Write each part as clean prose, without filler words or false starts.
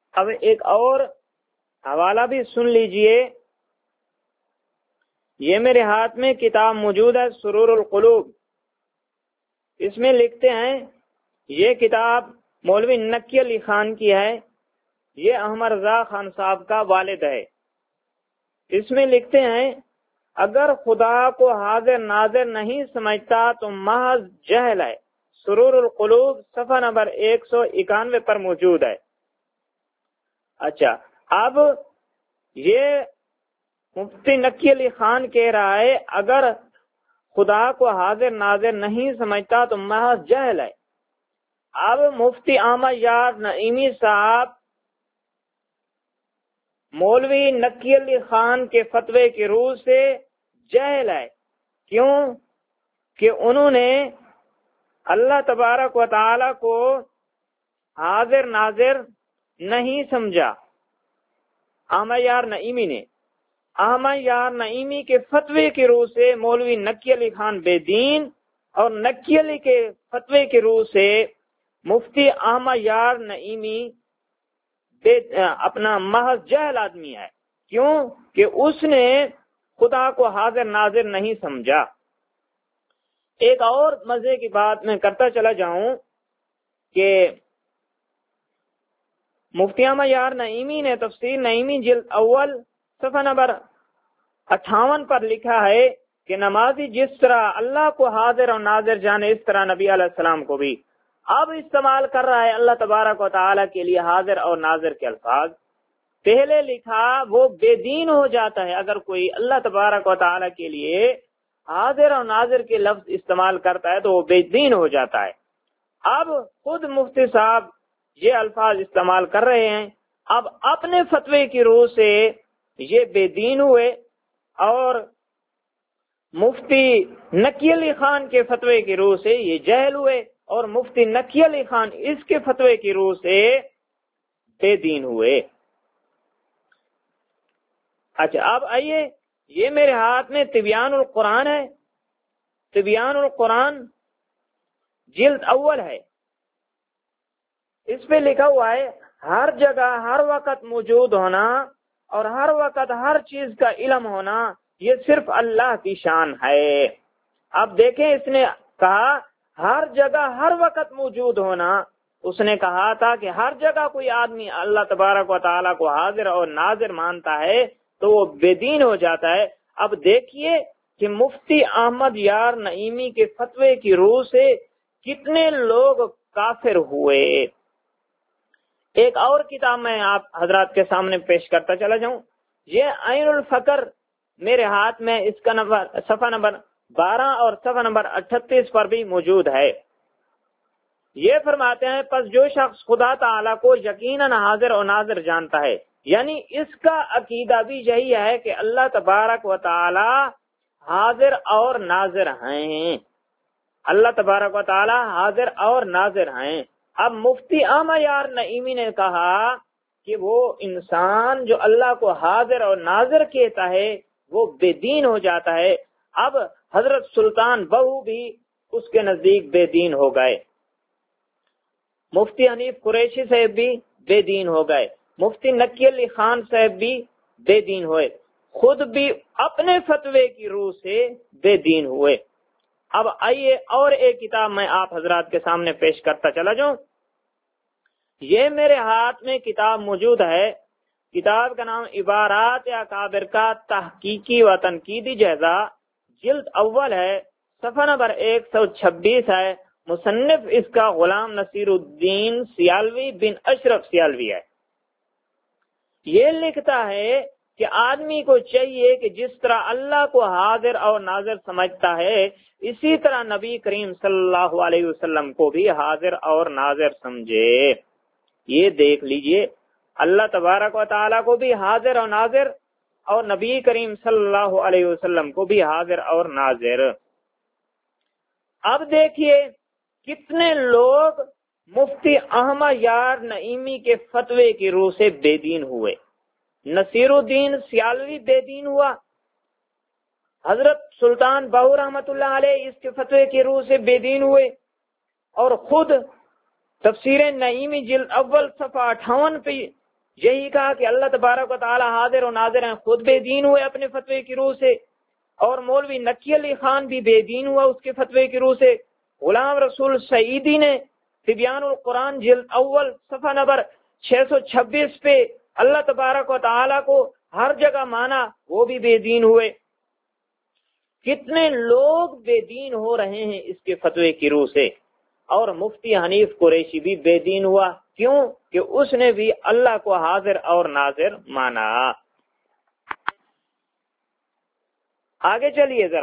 اب ایک اور حوالہ بھی سن لیجئے، یہ میرے ہاتھ میں کتاب موجود ہے سرور القلوب، اس میں لکھتے ہیں، یہ کتاب مولوی نقی علی خان کی ہے، یہ احمد رضا خان صاحب کا والد ہے۔ اس میں لکھتے ہیں اگر خدا کو حاضر ناظر نہیں سمجھتا تو محض جہل ہے۔ سرور القلوب صفحہ نمبر 191 پر موجود ہے۔ اچھا، اب یہ مفتی نقی علی خان کہہ رہا ہے اگر خدا کو حاضر ناظر نہیں سمجھتا تو محض جہل ہے۔ اب مفتی احمد یار نعیمی صاحب مولوی نقی علی خان کے فتوے کی روح سے جہل ہے، کیوں کہ انہوں نے اللہ تبارک و تعالی کو حاضر ناظر نہیں سمجھا۔ احمد یار نعیمی نے احمد یار نعیمی کے فتوے کی روح سے مولوی نقی علی خان بے دین، اور نقی علی کے فتوے کی روح سے مفتی احمد یار نعیمی اپنا محض جہل آدمی ہے، کیوں کہ اس نے خدا کو حاضر ناظر نہیں سمجھا۔ ایک اور مزے کی بات میں کرتا چلا جاؤں کہ مفتی احمد یار نعیمی نے تفسیر نعیمی جلد اول صفحہ نمبر 58 پر لکھا ہے کہ نمازی جس طرح اللہ کو حاضر اور ناظر جانے، اس طرح نبی علیہ السلام کو بھی۔ اب استعمال کر رہا ہے اللہ تبارک و تعالیٰ کے لیے حاضر اور ناظر کے الفاظ۔ پہلے لکھا وہ بے دین ہو جاتا ہے اگر کوئی اللہ تبارک و تعالیٰ کے لیے حاضر اور ناظر کے لفظ استعمال کرتا ہے تو وہ بے دین ہو جاتا ہے۔ اب خود مفتی صاحب یہ الفاظ استعمال کر رہے ہیں، اب اپنے فتوے کی روح سے یہ بے دین ہوئے، اور مفتی نقی علی خان کے فتوے کی روح سے یہ جہل ہوئے، اور مفتی نقی علی خان اس کے فتوے کی روح سے بے دین ہوئے۔ اچھا، اب آئیے، یہ میرے ہاتھ میں تبیان القرآن ہے، تبیان القرآن جلد اول ہے، اس پہ لکھا ہوا ہے ہر جگہ ہر وقت موجود ہونا اور ہر وقت ہر چیز کا علم ہونا یہ صرف اللہ کی شان ہے۔ اب دیکھیں، اس نے کہا ہر جگہ ہر وقت موجود ہونا، اس نے کہا تھا کہ ہر جگہ کوئی آدمی اللہ تبارک و تعالیٰ کو حاضر اور ناظر مانتا ہے تو وہ بے دین ہو جاتا ہے۔ اب دیکھیے کہ مفتی احمد یار نعیمی کے فتوے کی روح سے کتنے لوگ کافر ہوئے۔ ایک اور کتاب میں آپ حضرات کے سامنے پیش کرتا چلا جاؤں، یہ عین الفقر میرے ہاتھ میں، اس کا نمبر صفحہ نمبر 12 اور صفحہ نمبر 38 پر بھی موجود ہے۔ یہ فرماتے ہیں پس جو شخص خدا تعالیٰ کو یقیناً حاضر اور ناظر جانتا ہے، یعنی اس کا عقیدہ بھی یہی ہے کہ اللہ تبارک و تعالی حاضر اور ناظر ہیں، اللہ تبارک و تعالی حاضر اور ناظر ہیں۔ اب مفتی احمد یار نعیمی نے کہا کہ وہ انسان جو اللہ کو حاضر اور ناظر کہتا ہے وہ بے دین ہو جاتا ہے۔ اب حضرت سلطان بہو بھی اس کے نزدیک بے دین ہو گئے، مفتی حنیف قریشی صاحب بھی بے دین ہو گئے، مفتی نقی علی خان صاحب بھی بے دین ہوئے، خود بھی اپنے فتوے کی روح سے بے دین ہوئے۔ اب آئیے اور ایک کتاب میں آپ حضرات کے سامنے پیش کرتا چلا جاؤں، یہ میرے ہاتھ میں کتاب موجود ہے، کتاب کا نام عبارات اکابر کا تحقیقی و تنقیدی جائزہ، جلد اول ہے، صفحہ نمبر 126 ہے، مصنف اس کا غلام نصیر الدین سیالوی بن اشرف سیالوی ہے۔ یہ لکھتا ہے کہ آدمی کو چاہیے کہ جس طرح اللہ کو حاضر اور ناظر سمجھتا ہے اسی طرح نبی کریم صلی اللہ علیہ وسلم کو بھی حاضر اور ناظر سمجھے۔ یہ دیکھ لیجئے، اللہ تبارک و تعالیٰ کو بھی حاضر اور ناظر، اور نبی کریم صلی اللہ علیہ وسلم کو بھی حاضر اور ناظر۔ اب دیکھیے کتنے لوگ مفتی احمد یار نعیمی کے فتوے کی روح سے بے دین ہوئے۔ نصیر الدین سیالوی بے دین ہوا، حضرت سلطان بہو رحمت اللہ علیہ اس کے فتوے کی روح سے بے دین ہوئے، اور خود تفسیر نعیمی جلد اول صفحہ 58 پہ یہی کہا کہ اللہ تبارک و تعالی حاضر و ناظر ہیں، خود بے دین ہوئے اپنے فتوے کی روح سے، اور مولوی نقی علی خان بھی بے دین ہوا اس کے فتوے کی روح سے۔ غلام رسول سعیدی نے تبیان القرآن جلد اول صفحہ نمبر 626 پہ اللہ تبارک و تعالی کو ہر جگہ مانا، وہ بھی بے دین ہوئے۔ کتنے لوگ بے دین ہو رہے ہیں اس کے فتوے کی روح سے، اور مفتی حنیف قریشی بھی بے دین ہوا، کیوں کہ اس نے بھی اللہ کو حاضر اور ناظر مانا۔ آگے چلیے ذرا،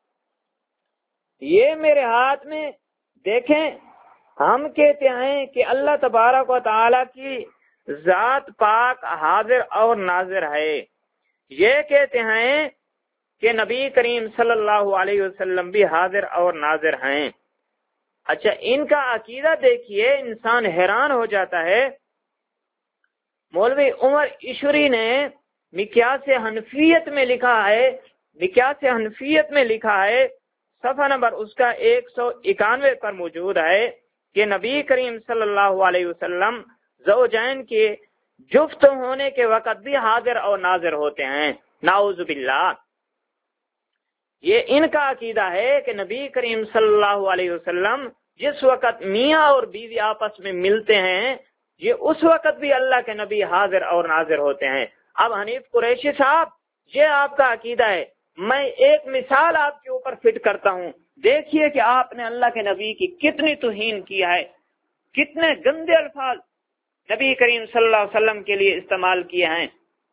یہ میرے ہاتھ میں دیکھیں، ہم کہتے ہیں کہ اللہ تبارک و تعالی کی ذات پاک حاضر اور ناظر ہے، یہ کہتے ہیں کہ نبی کریم صلی اللہ علیہ وسلم بھی حاضر اور ناظر ہیں۔ اچھا، ان کا عقیدہ دیکھیے، انسان حیران ہو جاتا ہے۔ مولوی عمر عشری نے مقیاس حنفیت میں لکھا ہے، مقیاس حنفیت میں لکھا ہے، صفحہ نمبر اس کا 191 پر موجود ہے کہ نبی کریم صلی اللہ علیہ وسلم زوجین کے جفت ہونے کے وقت بھی حاضر اور ناظر ہوتے ہیں، نعوذ باللہ۔ یہ ان کا عقیدہ ہے کہ نبی کریم صلی اللہ علیہ وسلم جس وقت میاں اور بیوی آپس میں ملتے ہیں، یہ اس وقت بھی اللہ کے نبی حاضر اور ناظر ہوتے ہیں۔ اب حنیف قریشی صاحب، یہ آپ کا عقیدہ ہے، میں ایک مثال آپ کے اوپر فٹ کرتا ہوں، دیکھیے کہ آپ نے اللہ کے نبی کی کتنی توہین کیا ہے، کتنے گندے الفاظ نبی کریم صلی اللہ علیہ وسلم کے لیے استعمال کیے ہیں۔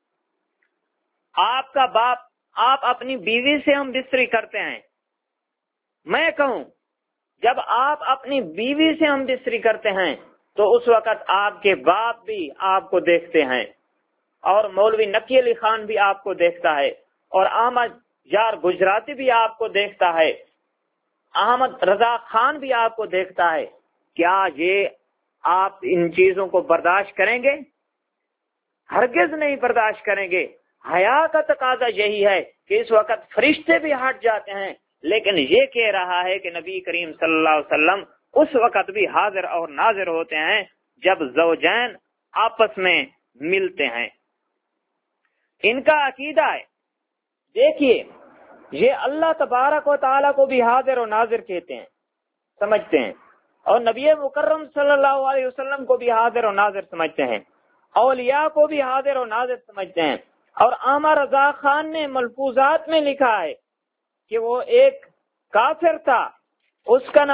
آپ کا باپ، آپ اپنی بیوی سے ہم بستری کرتے ہیں، میں کہوں جب آپ اپنی بیوی سے ہم بستری کرتے ہیں تو اس وقت آپ کے باپ بھی آپ کو دیکھتے ہیں، اور مولوی نقی علی خان بھی آپ کو دیکھتا ہے، اور احمد یار گجراتی بھی آپ کو دیکھتا ہے، احمد رضا خان بھی آپ کو دیکھتا ہے۔ کیا یہ آپ ان چیزوں کو برداشت کریں گے؟ ہرگز نہیں برداشت کریں گے۔ حیا کا تقاضا یہی ہے کہ اس وقت فرشتے بھی ہٹ جاتے ہیں، لیکن یہ کہہ رہا ہے کہ نبی کریم صلی اللہ علیہ وسلم اس وقت بھی حاضر اور ناظر ہوتے ہیں جب زوجین آپس میں ملتے ہیں۔ ان کا عقیدہ ہے، دیکھیے، یہ اللہ تبارک و تعالیٰ کو بھی حاضر و ناظر کہتے ہیں، سمجھتے ہیں، اور نبی مکرم صلی اللہ علیہ وسلم کو بھی حاضر و ناظر سمجھتے ہیں، اولیاء کو بھی حاضر و ناظر سمجھتے ہیں۔ اور احمد رضا خان نے ملفوظات میں لکھا ہے کہ وہ ایک کافر تھا، اس کا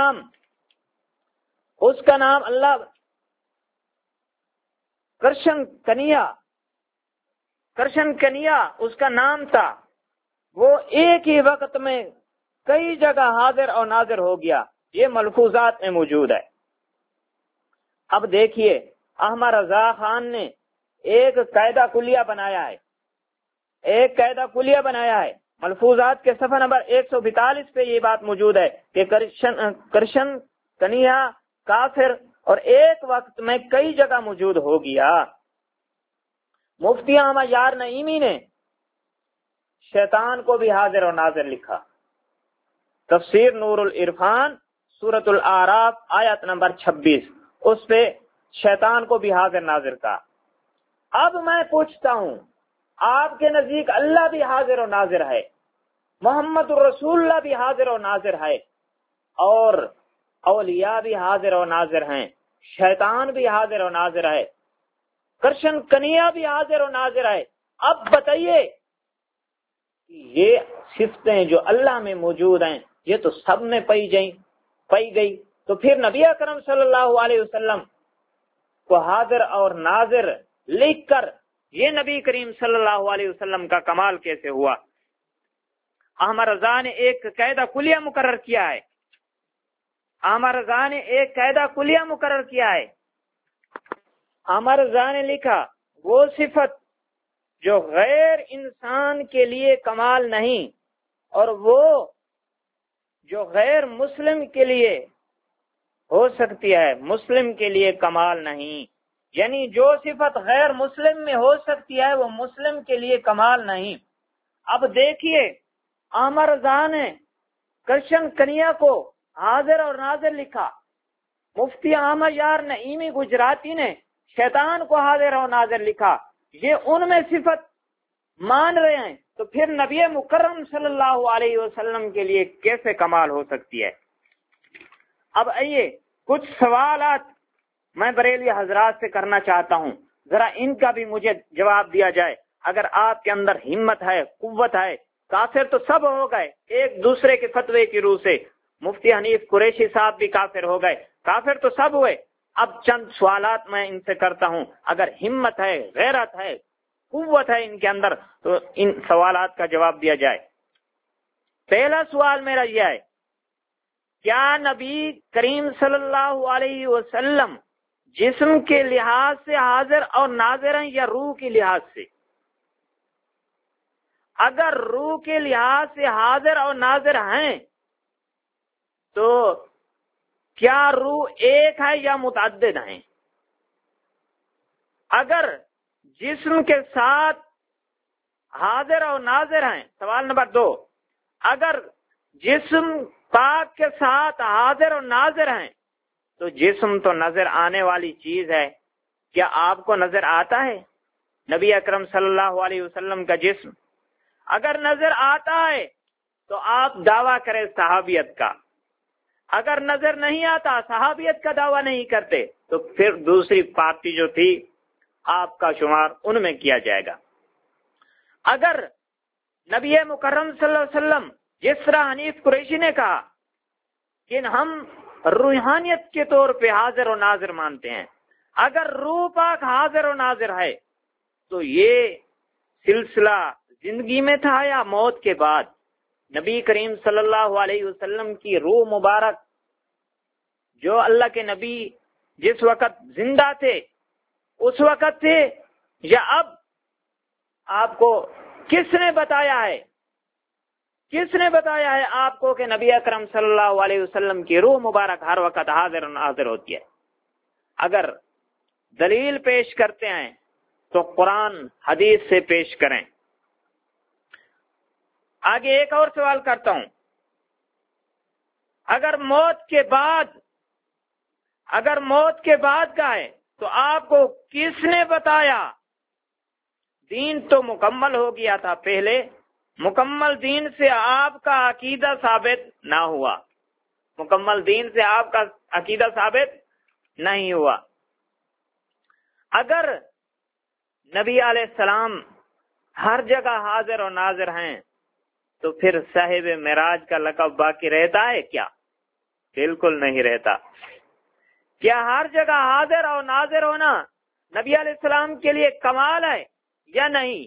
نام اللہ کرشن کنیا اس کا نام تھا، وہ ایک ہی وقت میں کئی جگہ حاضر اور ناظر ہو گیا، یہ ملفوظات میں موجود ہے۔ اب دیکھیے، احمد رضا خان نے ایک قاعدہ کلیہ بنایا ہے، ملفوظات کے صفحہ نمبر 142 پہ یہ بات موجود ہے کہ کرشن کنیا کافر اور ایک وقت میں کئی جگہ موجود ہو گیا۔ مفتی احمد یار نعیمی نے شیطان کو بھی حاضر و ناظر لکھا، تفسیر نور العرفان سورۃ الاعراف آیت نمبر 26، اس پہ شیطان کو بھی حاضر ناظر کا۔ اب میں پوچھتا ہوں، آپ کے نزدیک اللہ بھی حاضر و ناظر ہے، محمد رسول اللہ بھی حاضر و ناظر ہے، اور اولیاء بھی حاضر و ناظر ہیں، شیطان بھی حاضر و ناظر ہے، کرشن کنیا بھی حاضر و ناظر ہے۔ اب بتائیے، یہ صفتیں جو اللہ میں موجود ہیں یہ تو سب میں پائی گئی، تو پھر نبی اکرم صلی اللہ علیہ وسلم کو حاضر اور ناظر لکھ کر یہ نبی کریم صلی اللہ علیہ وسلم کا کمال کیسے ہوا؟ احمد رضا نے ایک قاعدہ کلیہ مقرر کیا ہے۔ احمد رضا نے لکھا، وہ صفت جو غیر انسان کے لیے کمال نہیں، اور وہ جو غیر مسلم کے لیے ہو سکتی ہے، مسلم کے لیے کمال نہیں، یعنی جو صفت غیر مسلم میں ہو سکتی ہے وہ مسلم کے لیے کمال نہیں۔ اب دیکھیے، احمد رضا نے کرشن کنیا کو حاضر اور ناظر لکھا، مفتی احمد یار نعیمی گجراتی نے شیطان کو حاضر و ناظر لکھا، یہ ان میں صفت مان رہے ہیں، تو پھر نبی مکرم صلی اللہ علیہ وسلم کے لیے کیسے کمال ہو سکتی ہے؟ اب آئیے کچھ سوالات میں بریلی حضرات سے کرنا چاہتا ہوں، ذرا ان کا بھی مجھے جواب دیا جائے۔ اگر آپ کے اندر ہمت ہے، قوت ہے، کافر تو سب ہو گئے ایک دوسرے کے فتوے کی روح سے، مفتی حنیف قریشی صاحب بھی کافر ہو گئے، کافر تو سب ہوئے۔ اب چند سوالات میں ان سے کرتا ہوں، اگر ہمت ہے، غیرت ہے، قوت ہے ان کے اندر، تو ان سوالات کا جواب دیا جائے۔ پہلا سوال میرا یہ ہے، کیا نبی کریم صلی اللہ علیہ وسلم جسم کے لحاظ سے حاضر اور ناظر ہیں یا روح کے لحاظ سے؟ اگر روح کے لحاظ سے حاضر اور ناظر ہیں تو کیا روح ایک ہے یا متعدد ہیں؟ اگر جسم کے ساتھ حاضر اور ناظر ہیں، سوال نمبر 2، اگر جسم پاک کے ساتھ حاضر اور ناظر ہیں تو جسم تو نظر آنے والی چیز ہے، کیا آپ کو نظر آتا ہے نبی اکرم صلی اللہ علیہ وسلم کا جسم؟ اگر نظر آتا ہے تو آپ دعویٰ کریں صحابیت کا، اگر نظر نہیں آتا، صحابیت کا دعویٰ نہیں کرتے، تو پھر دوسری پارٹی جو تھی آپ کا شمار ان میں کیا جائے گا۔ اگر نبی مکرم صلی اللہ علیہ وسلم، جس طرح حنیف قریشی نے کہا کہ ہم روحانیت کے طور پہ حاضر و ناظر مانتے ہیں، اگر روح پاک حاضر و ناظر ہے تو یہ سلسلہ زندگی میں تھا یا موت کے بعد؟ نبی کریم صلی اللہ علیہ وسلم کی روح مبارک، جو اللہ کے نبی جس وقت زندہ تھے اس وقت تھے یا اب؟ آپ کو کس نے بتایا ہے، کس نے بتایا ہے آپ کو کہ نبی اکرم صلی اللہ علیہ وسلم کی روح مبارک ہر وقت حاضر و ناظر ہوتی ہے؟ اگر دلیل پیش کرتے ہیں تو قرآن حدیث سے پیش کریں۔ آگے ایک اور سوال کرتا ہوں، اگر موت کے بعد کا ہے تو آپ کو کس نے بتایا؟ دین تو مکمل ہو گیا تھا پہلے، مکمل دین سے آپ کا عقیدہ ثابت نہ ہوا، مکمل دین سے آپ کا عقیدہ ثابت نہیں ہوا۔ اگر نبی علیہ السلام ہر جگہ حاضر و ناظر ہیں تو پھر صاحب معراج کا لقب باقی رہتا ہے کیا؟ بالکل نہیں رہتا۔ کیا ہر جگہ حاضر اور ناظر ہونا نبی علیہ السلام کے لیے کمال ہے یا نہیں؟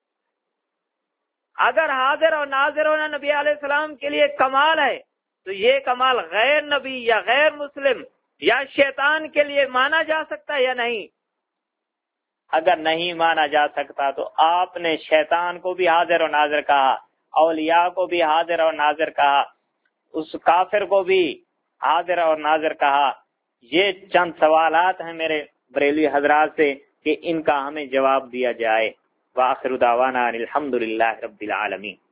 اگر حاضر اور ناظر ہونا نبی علیہ السلام کے لیے کمال ہے تو یہ کمال غیر نبی یا غیر مسلم یا شیطان کے لیے مانا جا سکتا ہے یا نہیں؟ اگر نہیں مانا جا سکتا تو آپ نے شیطان کو بھی حاضر و ناظر کہا، اولیاء کو بھی حاضر اور ناظر کہا، اس کافر کو بھی حاضر اور ناظر کہا۔ یہ چند سوالات ہیں میرے بریلوی حضرات سے کہ ان کا ہمیں جواب دیا جائے۔ وآخر دعوانا الحمدللہ رب العالمین۔